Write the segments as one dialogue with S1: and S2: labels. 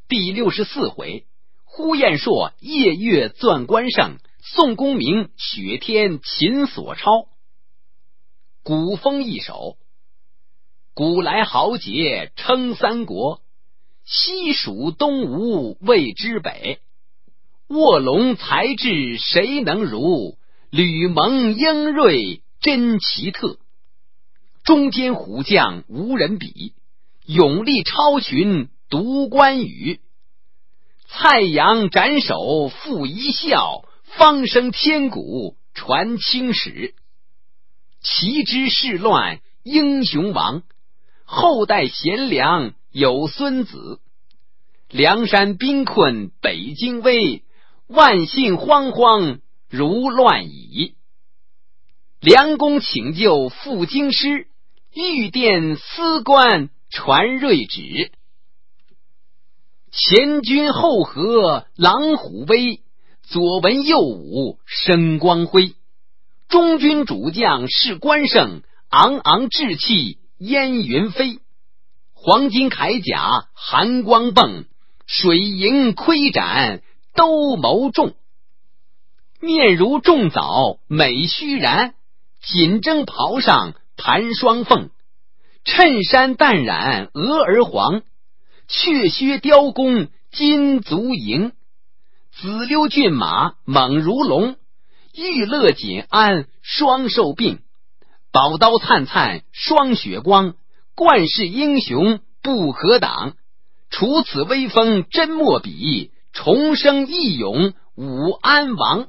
S1: 第64回，呼延灼夜月钻关胜，宋公明雪天擒索超。古风一首。古来豪杰称三国，西蜀东吴魏之北。卧龙才智谁能如？吕蒙英锐真奇特。中间虎将无人比，勇力超群独关羽。蔡阳斩首负一笑，方声天鼓传青史。齐之世乱英雄亡，后代贤良有孙子。梁山兵困北京危，万姓惶惶如乱蚁。梁公请救赴京师，御殿司官传睿旨。前军后合狼虎威，左文右武生光辉。中军主将是关胜，昂昂志气烟云飞。黄金铠甲寒光迸，水银盔斩都谋重。面如重枣美须髯，锦征袍上盘双凤。衬衫淡染鹅儿黄，雀靴雕弓金足营。紫溜骏马猛如龙，玉勒锦鞍双寿并。宝刀灿灿双血光，冠世英雄不可挡。除此威风真莫比，重生义勇武安王。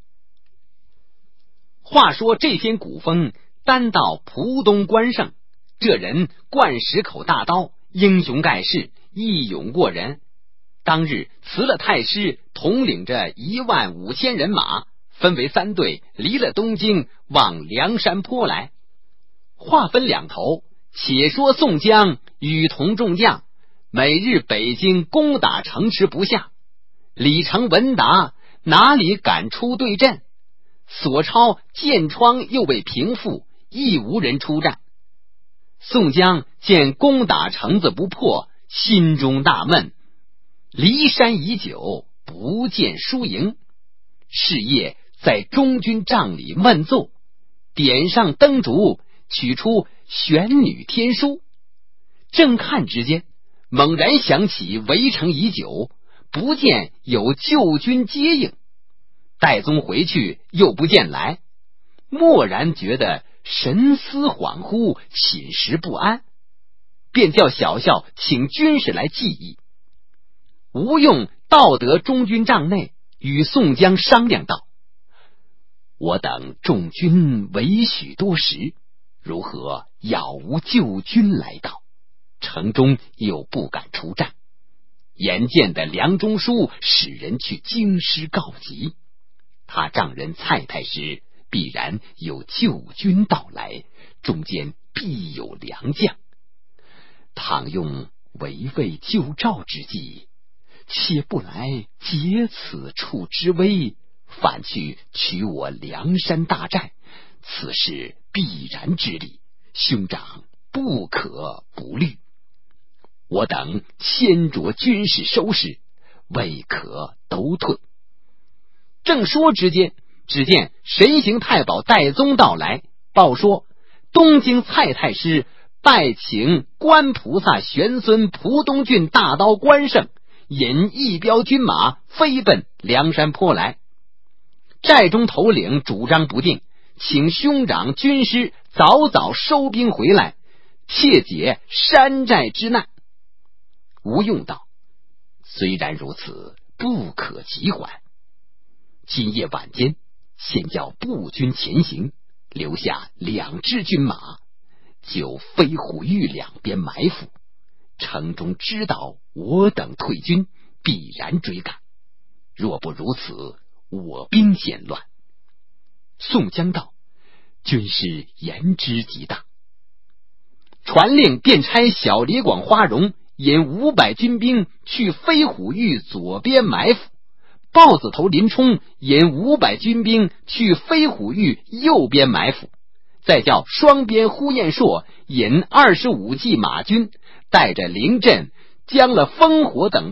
S1: 话说这篇古风单到蒲东关胜，这人冠10口大刀，英雄盖世，义勇过人。当日辞了太师，统领着15000人马，分为3队，离了东京，往梁山坡来。话分两头，且说宋江与同众将，每日北京攻打城池不下。李成闻达，哪里敢出对阵？索超箭疮又未平复，亦无人出战。宋江见攻打城子不破，心中大闷，离山已久，不见输赢。是夜在中军帐里闷奏，点上灯烛，取出玄女天书。正看之间，猛然想起围城已久，不见有救军接应。戴宗回去又不见来，蓦然觉得神思恍惚，寝食不安，便叫小校请军士来记忆。吴用到得中军帐内，与宋江商量道：我等众军围许多时，如何杳无救军来到？城中又不敢出战，眼见的梁中书使人去京师告急，他丈人蔡太师必然有救军到来，中间必有良将。倘用围魏救赵之计，且不来解此处之危，反去取我梁山大寨，此事必然之理，兄长不可不虑。我等先着军事收拾，未可都退。正说之间，只见神行太保戴宗到来，报说东京蔡太师拜请关菩萨玄孙蒲东郡大刀关胜，引一彪军马飞奔梁山坡来。寨中头领主张不定，请兄长军师早早收兵回来，切解山寨之难。吴用道：虽然如此，不可急缓。今夜晚间，先叫步军前行，留下2支军马，就飞虎峪两边埋伏。城中知道我等退军，必然追赶。若不如此，我兵先乱。宋江道：军师言之极当。传令便差小李广花荣引500军兵去飞虎峪左边埋伏，豹子头林冲引500军兵去飞虎峪右边埋伏，再叫双边呼延灼引25骑马军，带着灵阵将了烽火等炮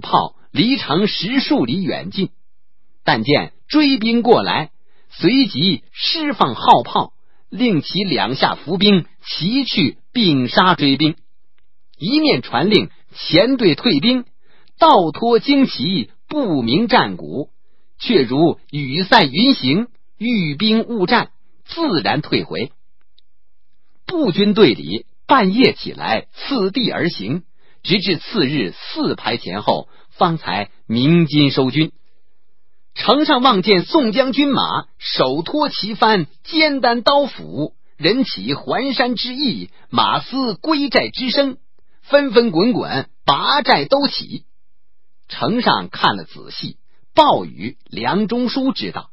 S1: 离城10数里远近，但见追兵过来，随即释放号炮，令其两下伏兵齐去并杀追兵，一面传令前队退兵，倒拖旌旗，不明战鼓，却如雨散云行，遇兵误战，自然退回。步军队里半夜起来，次第而行，直至次日4排前后，方才鸣金收军。城上望见宋江军马手托旗幡，肩担刀斧，人起环山之意，马嘶归寨之声，纷纷滚滚，拔寨都起。城上看了仔细，报与梁中书知道，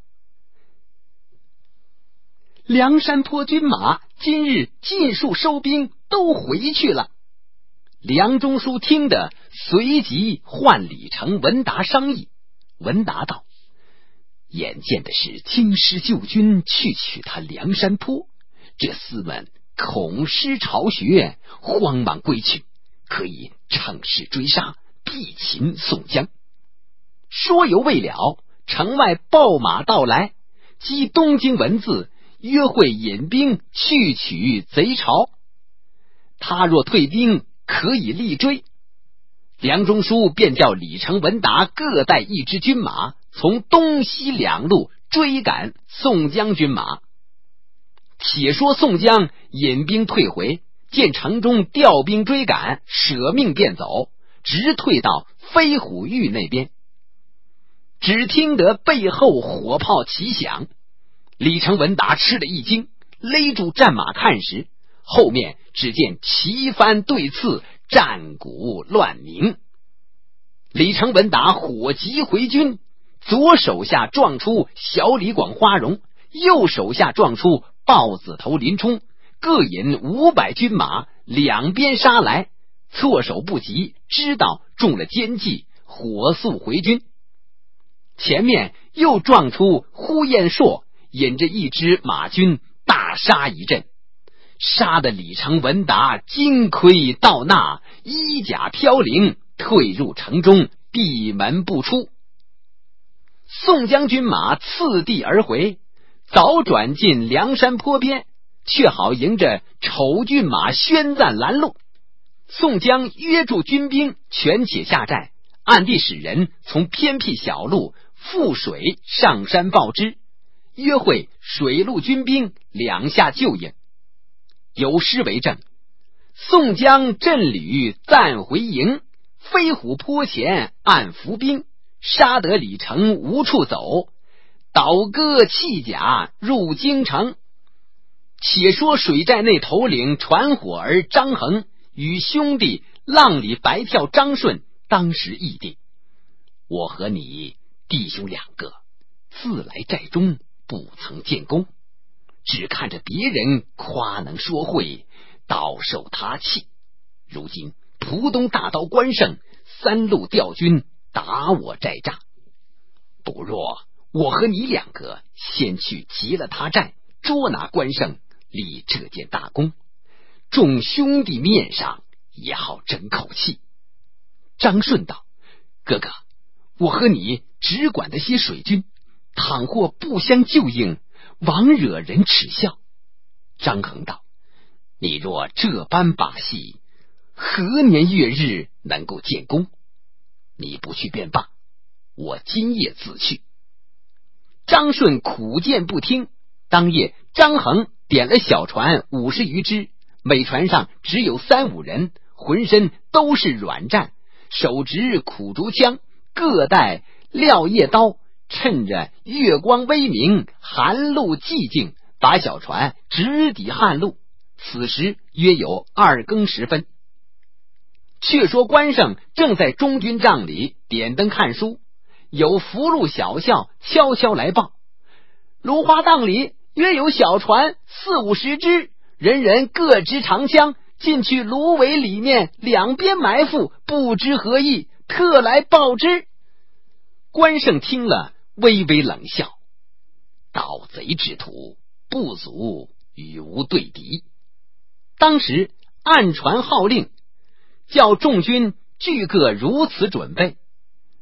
S1: 梁山坡军马今日尽数收兵，都回去了。梁中书听得，随即唤李成、文达商议。文达道：眼见的是京师旧军去取他梁山坡，这厮们恐失巢穴，慌忙归去，可以乘势追杀，必擒宋江。说犹未了，城外报马到来，即东京文字，约会引兵去取贼巢。他若退兵，可以力追。梁中书便叫李成、文达各带一支军马，从东西两路追赶宋江军马。且说宋江引兵退回，见城中调兵追赶，舍命便走，直退到飞虎峪那边。只听得背后火炮齐响，李成、文达吃了一惊，勒住战马看时，后面只见旗幡对刺，战鼓乱鸣。李成、文达火急回军，左手下撞出小李广、花荣，右手下撞出豹子头林冲，各引500军马，两边杀来，措手不及，知道中了奸计，火速回军。前面又撞出呼延灼，引着一支马军大杀一阵，杀得李成、文达金盔倒纳，衣甲飘零，退入城中，闭门不出。宋江军马次第而回，早转进梁山坡边，却好迎着丑骏马宣赞拦路。宋江约住军兵，全且下寨，暗地使人从偏僻小路覆水上山报知，约会水陆军兵两下救应。有诗为证：宋江阵旅暂回营，飞虎坡前暗伏兵，杀得李成无处走，倒戈弃甲入京城。且说水寨内头领传火儿张衡与兄弟浪里白跳张顺当时议定，我和你弟兄2个自来寨中不曾建功，只看着别人夸能说会，倒受他气。如今浦东大刀关胜3路调军打我寨栅，不若我和你2个先去劫了他寨，捉拿关胜，立这件大功，众兄弟面上也好争口气。张顺道：哥哥，我和你只管得些水军，倘或不相救应，枉惹人耻笑。张衡道：你若这般把戏，何年月日能够建功？你不去便罢，我今夜自去。张顺苦谏不听，当夜张衡点了小船50余只，每船上只有3、5人，浑身都是软战，手执苦竹枪，各带撂叶刀，趁着月光微明，寒露寂静，把小船直抵汉路。此时约有2更时分。却说关胜正在中军帐里点灯看书，有福禄小校悄悄来报，芦花荡里约有小船40、50只，人人各执长枪，进去芦苇里面两边埋伏，不知何意，特来报知。关胜听了微微冷笑，盗贼之徒不足与吾对敌。当时暗传号令，叫众军俱各如此准备。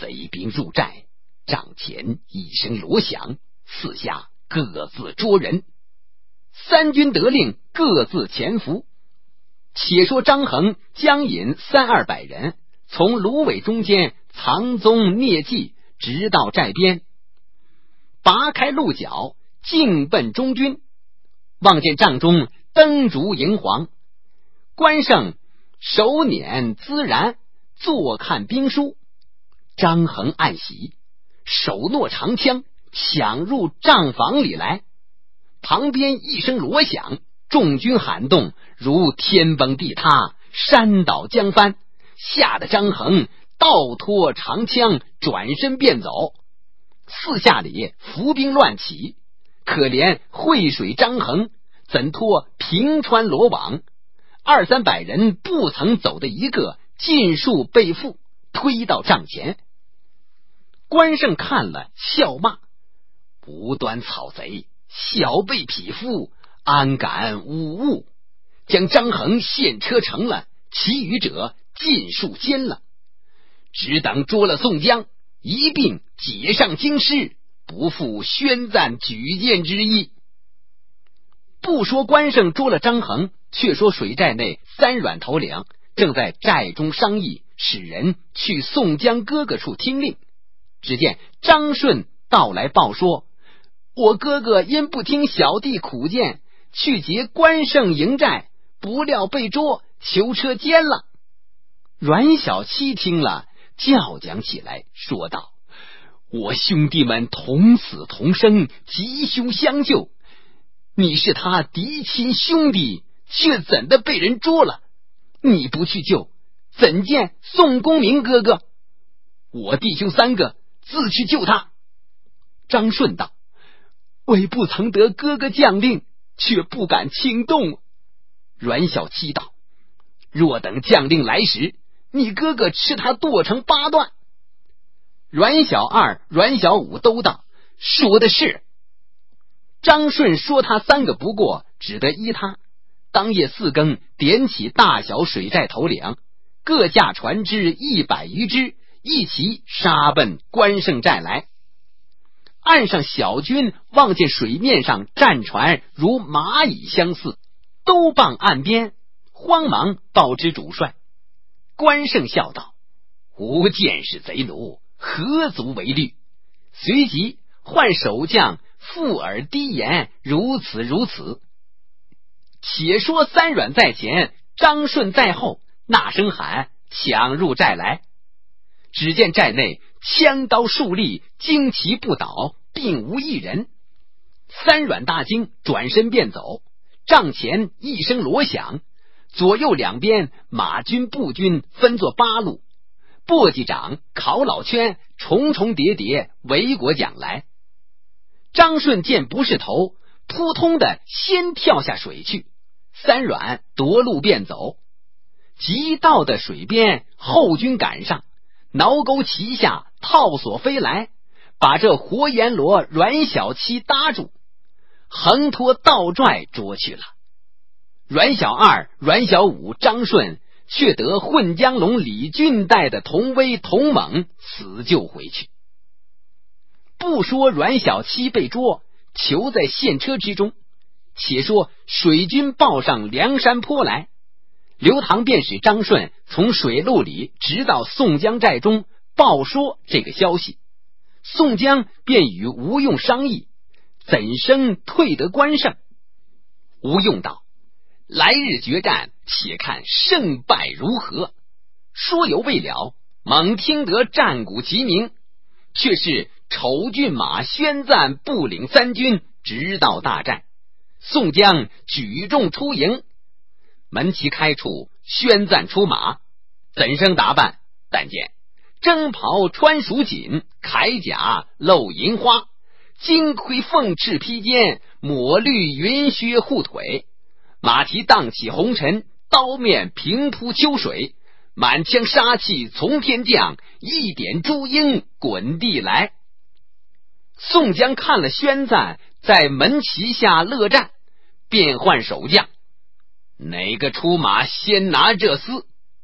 S1: 贼兵入寨，帐前一声锣响，四下各自捉人。三军得令，各自潜伏。且说张衡将引300-200人从芦苇中间藏踪匿迹，直到寨边，拔开鹿角，径奔中军。望见帐中灯烛荧黄，关胜手捻孜然，坐看兵书。张衡暗喜，手握长枪，抢入帐房里来。旁边一声锣响，众军喊动，如天崩地塌，山倒江翻，吓得张衡倒脱长枪，转身便走。四下里伏兵乱起，可怜会水张衡怎脱平川罗网，200-300人不曾走的一个，尽数被缚，推到帐前。关胜看了，笑骂：无端草贼，小辈匹夫，安敢无误！将张衡献车成了，其余者尽数歼了，只等捉了宋江，一并解上京师，不负宣赞举荐之意。不说关胜捉了张衡，却说水寨内3阮头领正在寨中商议，使人去宋江哥哥处听令。只见张顺到来报说：我哥哥因不听小弟苦谏，去劫关胜营寨，不料被捉，囚车歼了。阮小七听了，叫讲起来，说道：我兄弟们同死同生，吉凶相救，你是他嫡亲兄弟，却怎的被人捉了？你不去救，怎见宋公明哥哥？我弟兄3个自去救他。张顺道：为不曾得哥哥将令，却不敢轻动。阮小七道：若等将令来时，你哥哥吃他剁成8段。阮小二、阮小五都道：说的是。张顺说他3个不过，只得依他。当夜4更，点起大小水寨头领，各驾船只100余只，一齐杀奔关胜寨来。岸上小军望见水面上战船如蚂蚁相似，都傍岸边，慌忙报知主帅。关胜笑道：吾见是贼奴，何足为虑？随即唤守将附耳低言，如此如此。且说3阮在前，张顺在后，呐声喊，抢入寨来。只见寨内枪刀竖立，旌旗不倒，并无一人。3阮大惊，转身便走。帐前一声锣响，左右两边马军步军分作8路，簸箕长、考老圈重重叠叠围裹将来。张顺见不是头，扑通的先跳下水去。3阮夺路便走，急到的水边，后军赶上，挠钩旗下，套索飞来，把这活阎罗阮小七搭住，横拖倒拽捉去了。阮小二、阮小五、张顺却得混江龙李俊带的同威同猛死救回去。不说阮小七被捉，囚在陷车之中，且说水军报上梁山坡来。刘唐便使张顺从水路里直到宋江寨中报说这个消息。宋江便与吴用商议，怎生退得关胜。吴用道：来日决战，且看胜败如何。说犹未了，猛听得战鼓齐鸣，却是丑骏马宣赞不领3军，直到大寨。宋江举众出营，门旗开处，宣赞出马。怎生打扮？但见征袍穿蜀锦，铠甲露银花，金盔凤翅披肩，抹绿云靴护腿，马蹄荡起红尘，刀面平铺秋水，满腔杀气从天降，一点朱缨滚地来。宋江看了宣赞，在门旗下乐战，便唤守将：哪个出马先拿这厮？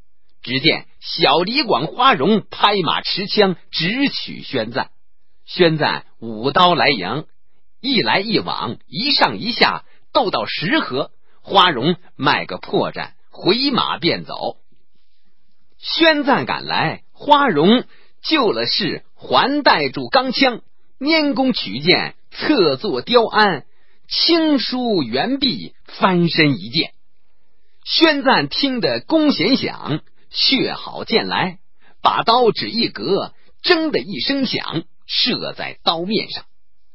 S1: 只见小李广、花荣拍马持枪直取宣赞。宣赞舞刀来迎，一来一往，一上一下，斗到10合，花荣卖个破绽，回马便走。宣赞赶来，花荣救了势，还带住钢枪，拈弓取箭，侧坐雕鞍，轻舒圆臂，翻身一箭。宣赞听得弓弦响，血好箭来，把刀指一格，铮的一声响，射在刀面上。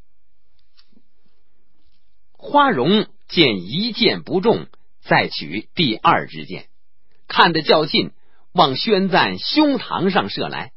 S1: 花荣见一箭不中，再取第2支箭，看得较近，往宣赞胸膛上射来。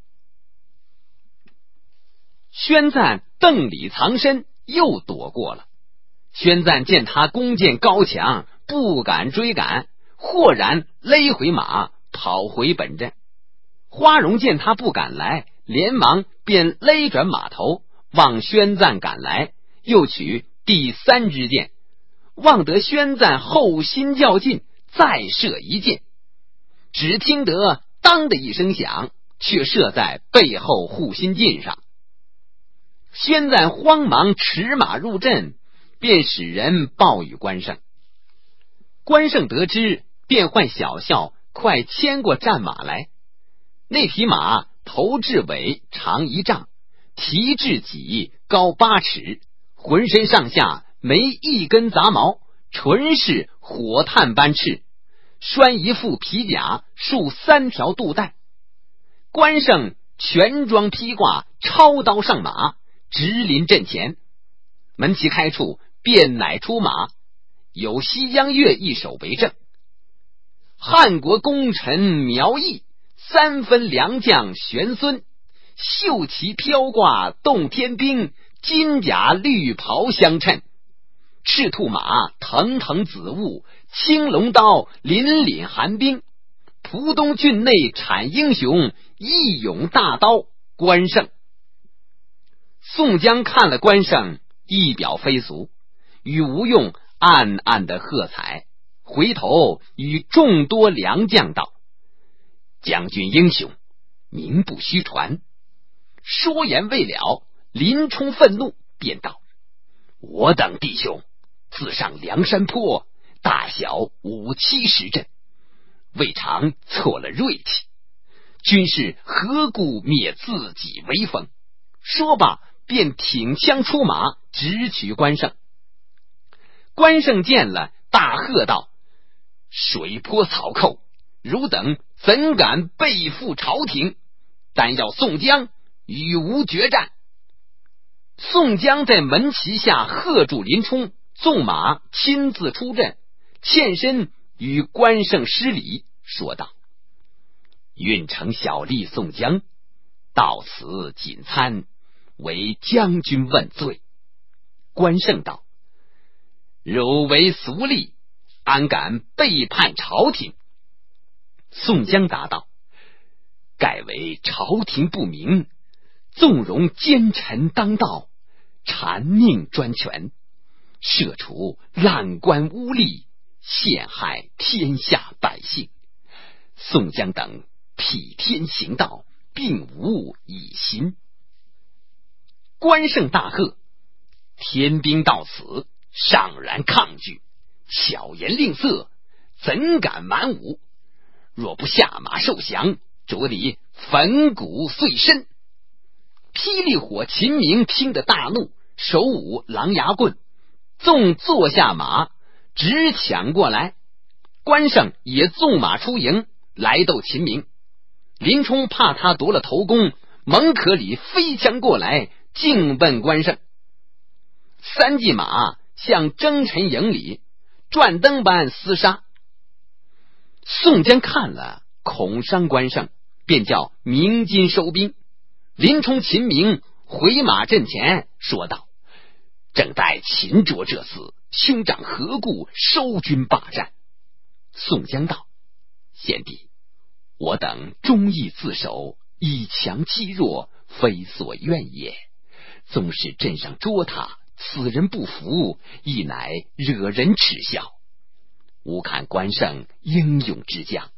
S1: 宣赞瞪里藏身，又躲过了。宣赞见他弓箭高强，不敢追赶，豁然勒回马，跑回本阵。花荣见他不敢来，连忙便勒转马头，望宣赞赶来，又取第3支箭，望得宣赞后心较劲，再射一箭，只听得当的一声响，却射在背后护心镜上。宣赞慌忙驰马入阵，便使人报与关胜。关胜得知，便唤小校快牵过战马来。那匹马头至尾长1丈，蹄至脊高8尺，浑身上下没一根杂毛，纯是火炭般赤，拴一副皮甲，束3条肚带。关胜全装披挂，抄刀上马，直临阵前。门旗开处，便乃出马，有西江月一手为证。汉国功臣苗裔，3分良将玄孙，绣旗飘挂动天兵，金甲绿袍相衬。赤兔马腾腾紫雾，青龙刀凛凛寒冰。蒲东郡内产英雄，义勇大刀关胜。宋江看了关胜，一表非俗，与吴用暗暗的喝彩，回头与众多良将道：将军英雄，名不虚传。说言未了，林冲愤怒，便道：我等弟兄自上梁山坡，大小5、70阵，未尝错了锐气，军士何故灭自己威风？说罢，便挺枪出马，直取关胜。关胜见了，大喝道：水泊草寇，汝等怎敢背负朝廷？但要宋江与吾决战。宋江在门旗下喝住林冲，纵马亲自出阵，欠身与关胜施礼，说道：运城小吏宋江到此谨参，为将军问罪。关胜道：汝为俗吏，安敢背叛朝廷？宋江答道：盖为朝廷不明，纵容奸臣当道，谄佞专权，设处滥官污吏，陷害天下百姓。宋江等替天行道，并无异心。关胜大喝：天兵到此，尚然抗拒，巧言令色，怎敢蛮武？若不下马受降，着你粉骨碎身。霹雳火秦明听得大怒，手舞狼牙棍，纵坐下马，直抢过来。关胜也纵马出营，来斗秦明。林冲怕他夺了头功，猛可里飞枪过来，径奔关胜。3骑马向征尘营里转灯般厮杀。宋江看了，恐伤关胜，便叫鸣金收兵。林冲、秦明回马阵前，说道：正待擒捉这厮，兄长何故收军霸占？宋江道：贤弟，我等忠义自守，以强欺弱，非所愿也。纵使阵上捉他，此人不服，亦乃惹人耻笑。吾看关胜英勇之将，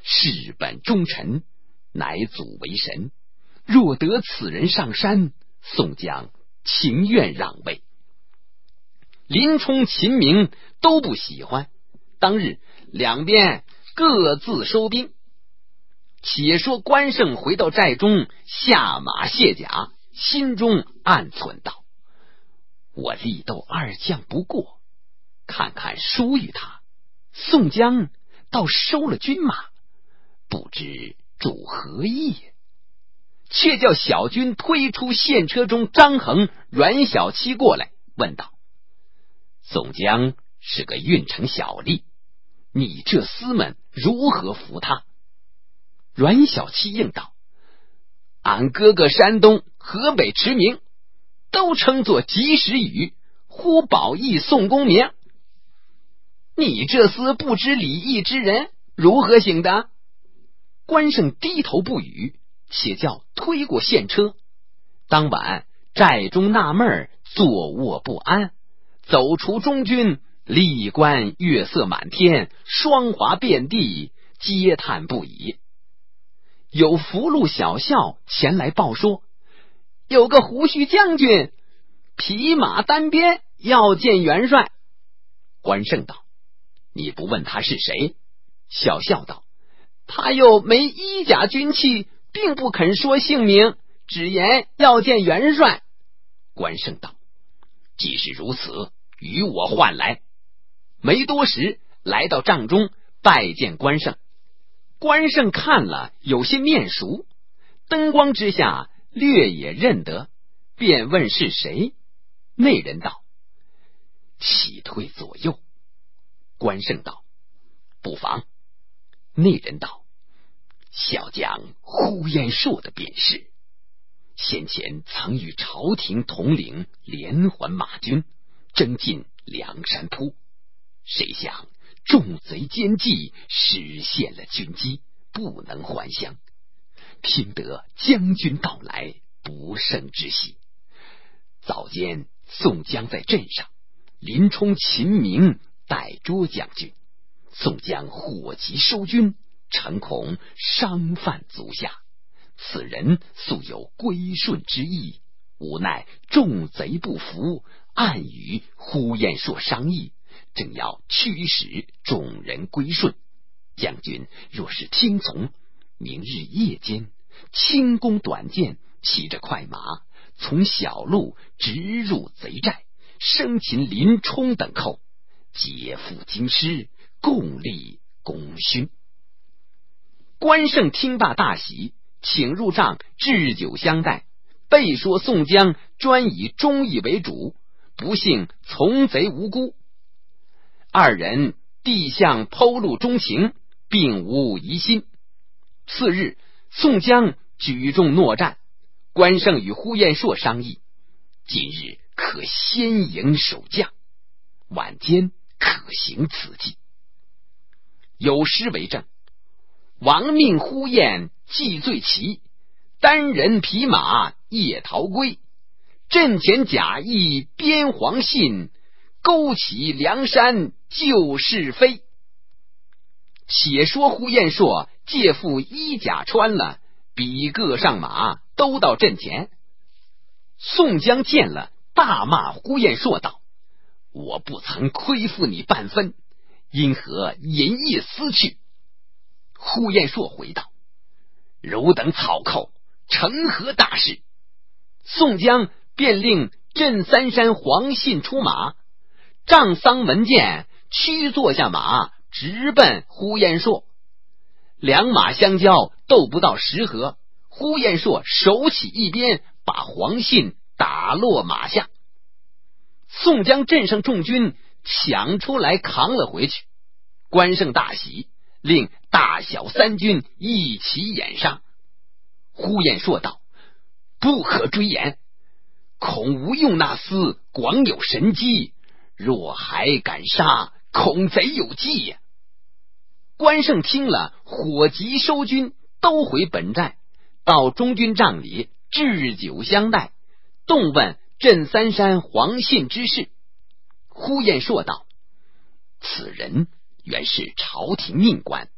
S1: 事本忠臣，乃祖为神。若得此人上山，宋江情愿让位。林冲、秦明都不喜欢，当日两边各自收兵。且说关胜回到寨中，下马卸甲，心中暗忖道：我力斗二将不过，看看输于他，宋江倒收了军马，不知主何意？却叫小军推出县车中张衡、阮小七过来，问道：宋江是个运城小吏，你这厮们如何服他？阮小七应道：俺哥哥山东、河北驰名，都称作及时雨，呼保义宋公明。你这厮不知礼义之人，如何行的？关胜低头不语，且叫推过县车。当晚寨中纳闷，坐卧不安，走出中军，历官月色满天，霜华遍地，嗟叹不已。有福禄小校前来报说，有个胡须将军匹马单鞭要见元帅。关胜道：你不问他是谁？小校道：他又没衣甲军器，并不肯说姓名，只言要见元帅。关胜道：既是如此，与我唤来。没多时，来到帐中拜见关胜。关胜看了有些面熟，灯光之下略也认得，便问是谁。那人道：启退左右。关胜道：不妨。那人道：小将呼延灼的便是，先前曾与朝廷统领连环马军征进梁山坡，谁想众贼奸计，实现了军机，不能还乡。听得将军到来，不胜之喜。早间宋江在阵上，林冲、秦明带捉将军，宋江火急收军，诚恐伤犯足下。此人素有归顺之意，无奈众贼不服，暗与呼延灼商议，正要驱使众人归顺。将军若是听从，明日夜间轻弓短箭，骑着快马，从小路直入贼寨，生擒林冲等寇，劫富京师，共立功勋。关胜听罢大喜，请入帐置酒相待，备说宋江专以忠义为主，不幸从贼无辜。二人递向剖露衷情，并无疑心。次日，宋江举重诺战，关胜与呼延灼商议，今日可先营守将，晚间可行此计。有诗为证：亡命呼延既醉骑，单人匹马夜逃归。阵前假意边黄信，勾起梁山旧是非。且说呼延灼借副衣甲穿了，比各上马，都到阵前。宋江见了，大骂呼延灼道：我不曾亏负你半分，因何引夜私去？呼延灼回道：汝等草寇，成何大事？宋江便令镇三山黄信出马，丈桑门见驱坐下马，直奔呼延灼。两马相交，斗不到10合，呼延灼手起一鞭，把黄信打落马下。宋江镇上众军抢出来扛了回去。关胜大喜，令大小三军一起掩上。呼延灼道：不可追掩，恐吴用那厮广有神机，若还敢杀，恐贼有计呀。关胜听了，火急收军，都回本寨，到中军帐里置酒相待，动问镇三山黄信之事。呼延灼道：此人原是朝廷命官，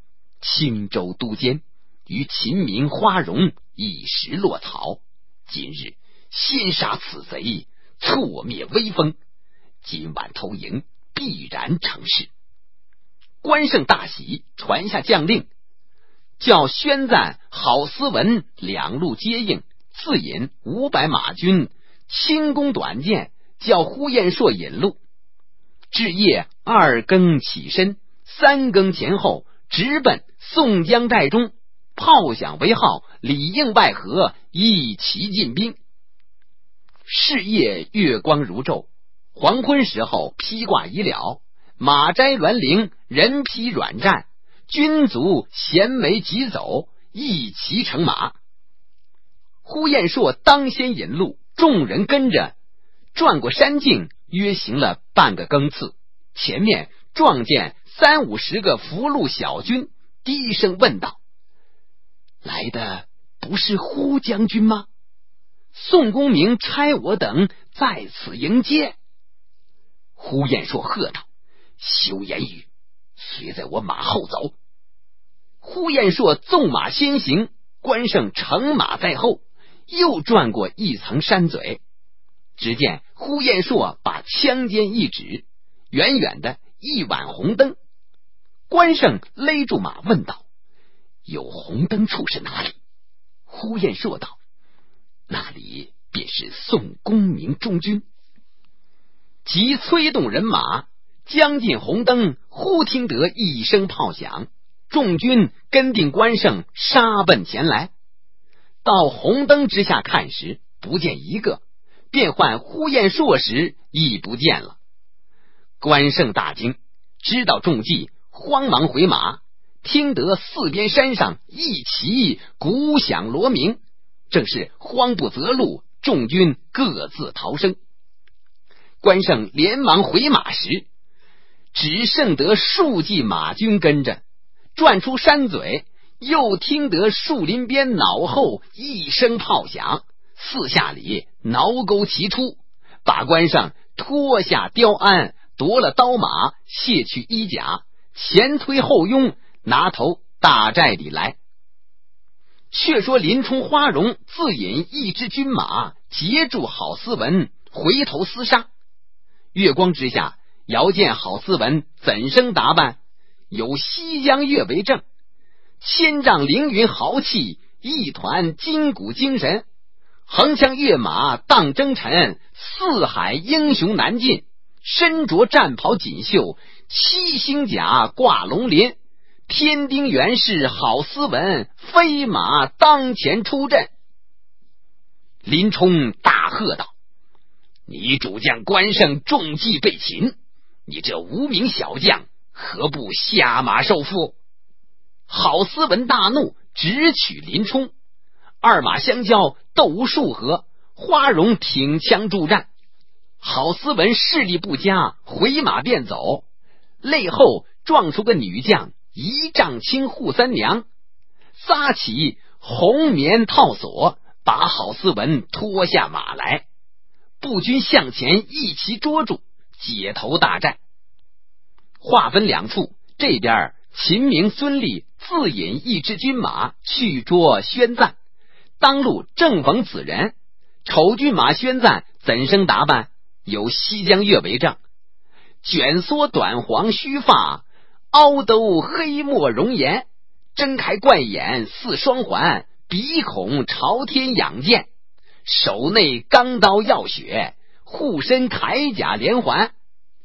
S1: 青州都监，与秦明、花荣一时落草。今日先杀此贼，挫灭威风，今晚投营，必然成事。关胜大喜，传下将令，叫宣赞、郝思文两路接应，自引500马军，轻弓短箭，叫呼延灼引路。至夜2更起身，3更前后，直奔宋江寨中，炮响为号，里应外合，一齐进兵。是夜月光如昼，黄昏时候披挂已了，马摘銮铃，人披软战，军卒衔枚疾走，一齐乘马。呼延灼当先引路，众人跟着，转过山径，约行了半个更次，前面撞见30-50个俘虏小军，低声问道：来的不是呼将军吗？宋公明差我等在此迎接。呼延灼喝道：休言语，随在我马后走。呼延灼纵马先行，关胜乘马在后，又转过一层山嘴。只见呼延灼把枪尖一指，远远的一碗红灯。关胜勒住马问道：有红灯处是哪里？呼延灼道：那里便是宋公明中军。即催动人马，将近红灯，忽听得一声炮响，众军跟定关胜，杀奔前来。到红灯之下看时，不见一个，便唤呼延灼时，亦不见了。关胜大惊，知道中计，慌忙回马，听得四边山上一齐鼓响锣鸣，正是慌不择路，众军各自逃生。关胜连忙回马时，只剩得数骑马军跟着，转出山嘴，又听得树林边脑后一声炮响，四下里挠钩齐出，把关胜脱下雕鞍，夺了刀马，卸去衣甲，前推后拥，拿头大寨里来。却说林冲、花荣自引一支军马，截住郝思文，回头厮杀。月光之下，遥见郝思文怎生打扮？有西江月为证，千丈凌云豪气，一团筋骨精神，横枪跃马荡征尘，四海英雄难尽。身着战袍锦绣，七星甲挂龙鳞，天丁元氏郝思文，飞马当前出阵。林冲大喝道：你主将关胜中计被擒，你这无名小将，何不下马受缚？郝思文大怒，直取林冲，二马相交，斗无数合，花荣挺枪助战。郝思文势力不佳，回马便走，背后撞出个女将，一丈青扈三娘，撒起红棉套索，把郝思文拖下马来。步军向前一齐捉住，解头大战。划分两处，这边秦明、孙立自引一支军马去捉宣赞，当路正逢此人。丑骏马宣赞怎生打扮？有西江月为证，卷缩短黄须发，凹兜黑墨容颜，睁开怪眼似双环，鼻孔朝天仰见，手内钢刀耀血，护身铠甲连环。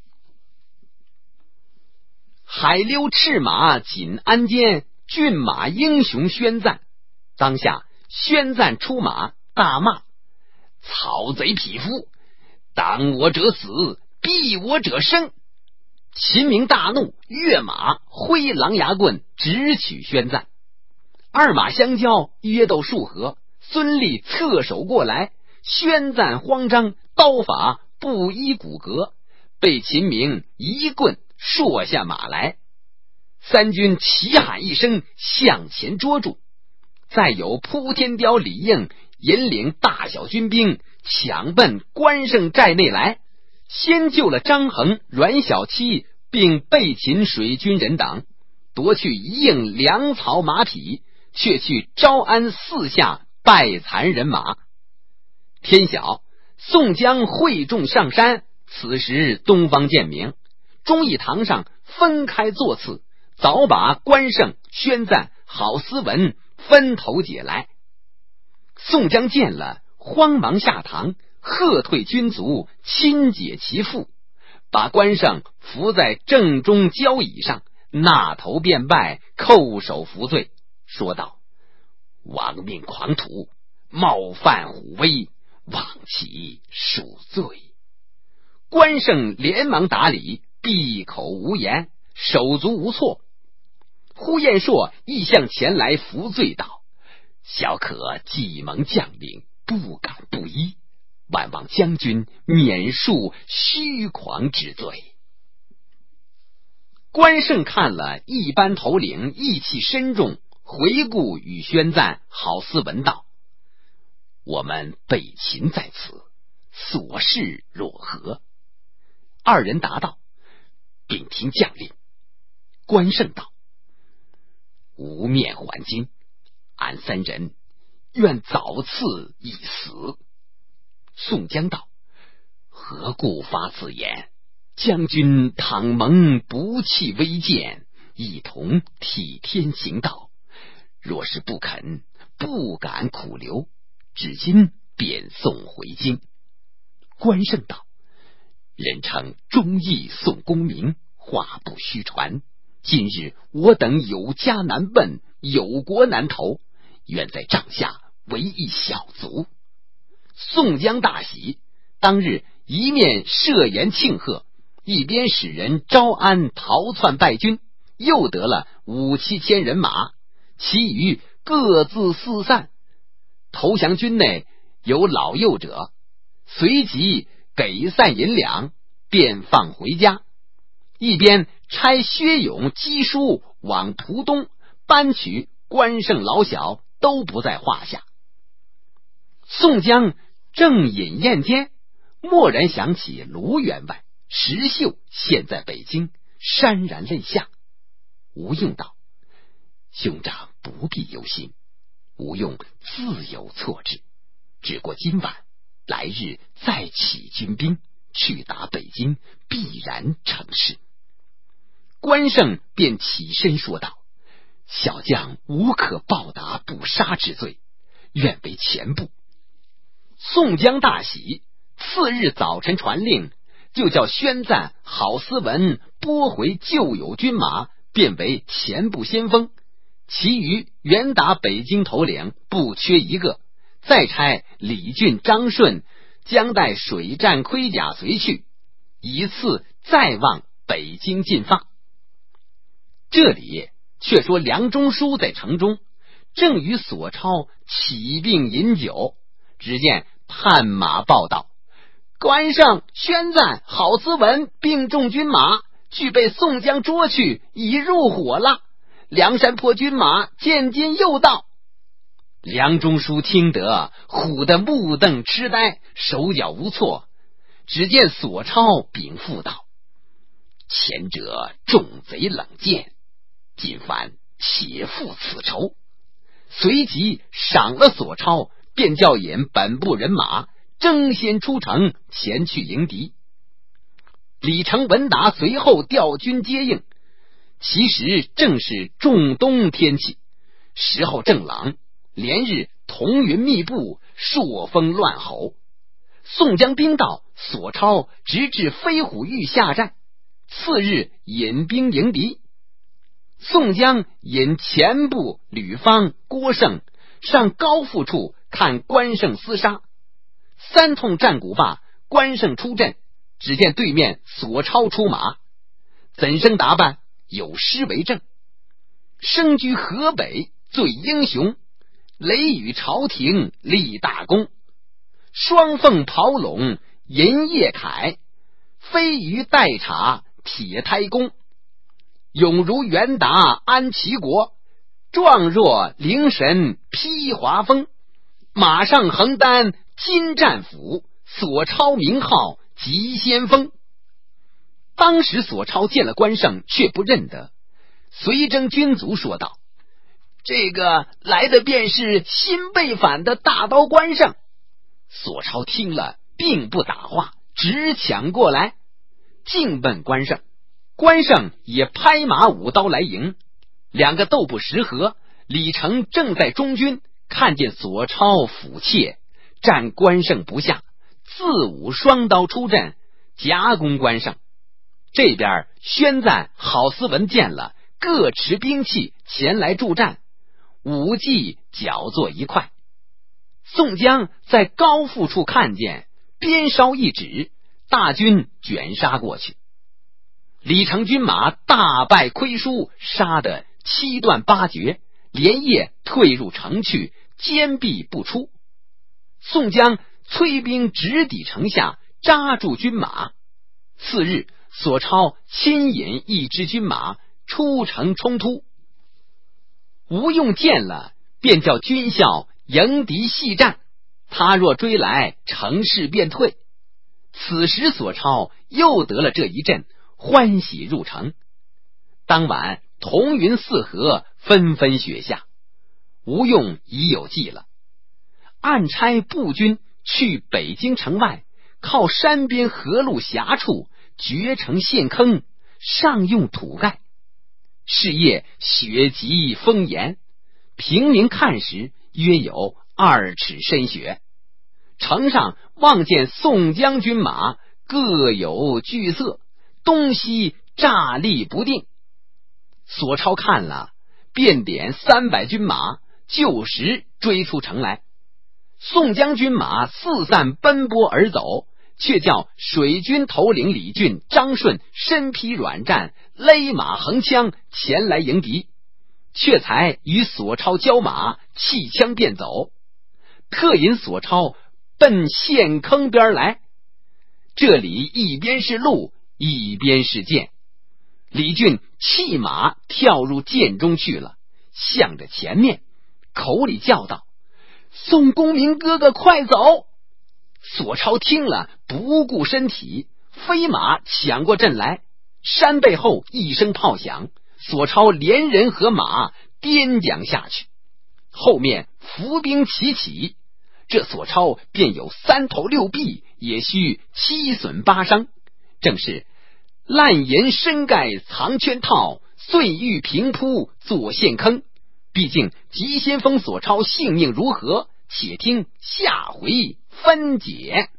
S1: 海溜赤马紧鞍肩，骏马英雄宣赞。当下宣赞出马，大骂：草贼匹夫，挡我者死，避我者生。秦明大怒，跃马挥狼牙棍，直取宣赞。二马相交，约斗数合，孙立侧手过来，宣赞慌张，刀法不依骨骼，被秦明一棍搠下马来。三军齐喊一声，向前捉住。再有扑天雕李应引领大小军兵抢奔关胜寨内来，先救了张衡、阮小七并被擒水军人等， 夺去一应粮草马匹，却去招安四下败残人马。天晓宋江会众上山，此时东方渐明，忠义堂上分开座次，早把关胜、宣赞、郝思文分头解来。宋江见了，慌忙下堂，喝退军卒，亲解其父，把关胜扶在正中交椅上，纳头便拜，叩首服罪，说道：亡命狂徒，冒犯虎威，望其恕罪。关胜连忙打礼，闭口无言，手足无措。呼延灼亦向前来服罪道：小可既蒙将领，不敢不依，万望将军免恕虚狂之罪。关胜看了一班头领义气深重，回顾与宣赞、郝思文道：我们被擒在此，所事若何？二人答道：禀听将令。关胜道：无面还京，俺三人愿早赐一死。宋江道：何故发此言？将军倘蒙不弃微贱，一同替天行道，若是不肯，不敢苦留，至今便送回京。关胜道：人称忠义宋公明，话不虚传，今日我等有家难奔，有国难投，愿在帐下为一小卒。宋江大喜，当日一面设宴庆贺，一边使人招安逃窜败军，又得了5-7千人马，其余各自四散。投降军内有老幼者，随即给散银两，便放回家。一边差薛勇赍书往蒲东，搬取关胜老小都不在话下。宋江正饮宴间，蓦然想起卢员外、石秀现在北京，潸然泪下。吴用道：兄长不必忧心，吴用自有措置，只过今晚，来日再起军兵去打北京，必然成事。关胜便起身说道：小将无可报答不杀之罪，愿为前部。宋江大喜，次日早晨传令，就叫宣赞、郝思文拨回旧有军马，变为前部先锋，其余原打北京头领不缺一个，再差李俊、张顺将带水战盔甲随去，以次再往北京进发。这里却说梁中书在城中，正与索超起病饮酒，只见探马报道：关胜、宣赞、郝思文并众军马，俱被宋江捉去，已入伙了。梁山泊军马渐今又到。梁中书听得，唬得目瞪痴呆，手脚无措。只见索超禀赋道：前者众贼冷箭，今番且负此仇。随即赏了索超，便叫引本部人马争先出城，前去迎敌。李成、文达随后调军接应。其实正是仲冬天气，时候正冷，连日彤云密布，朔风乱吼。宋江兵到，索超直至飞虎峪下寨，次日引兵迎敌。宋江引前部吕方、郭盛上高阜处看关胜厮杀。3通战鼓罢，关胜出阵，只见对面索超出马，怎生打扮？有诗为证：生居河北最英雄，雷雨朝廷立大功，双凤袍拢银叶铠，飞鱼带茶铁胎弓，勇如元达安齐国，壮若灵神披华风，马上横担金战斧，索超名号急先锋。当时索超见了关胜，却不认得。 随征军卒说道：“这个来的便是新被反的大刀关胜。”索超听了并不答话，直抢过来径奔关胜。关胜也拍马舞刀来迎，两个斗不十合。李成正在中军，看见索超斧切，战关胜不下，自舞双刀出阵，夹攻关胜。这边宣赞、郝思文见了，各持兵器前来助战，武技搅作一块。宋江在高阜处看见，鞭梢一指，大军卷杀过去。李成军马大败亏输，杀得七断八绝，连夜退入城去，坚壁不出。宋江催兵直抵城下，扎住军马。次日，索超亲引一支军马出城冲突。吴用见了，便叫军校迎敌细战，他若追来，城市便退。此时索超又得了这一阵，欢喜入城。当晚彤云四合，纷纷雪下。吴用已有计了，暗差步军去北京城外，靠山边河路狭处掘成陷坑，上用土盖。是夜雪急风严，平明看时约有2尺深雪。城上望见宋江军马各有惧色，东西乍立不定。索超看了，便点300军马就时追出城来。宋江军马四散奔波而走，却叫水军头领李俊、张顺身披软战，勒马横枪前来迎敌，却才与索超交马，弃枪便走。特引索超奔陷坑边来，这里一边是路，一边是涧。李俊弃马跳入涧中去了，向着前面，口里叫道：“宋公明哥哥快走！”索超听了，不顾身体，飞马抢过阵来。山背后一声炮响，索超连人和马颠将下去。后面伏兵齐起，这索超便有3头6臂，也须7损8伤。正是烂岩深盖藏圈套，碎玉平铺做陷坑。毕竟急先锋索超性命如何，且听下回分解。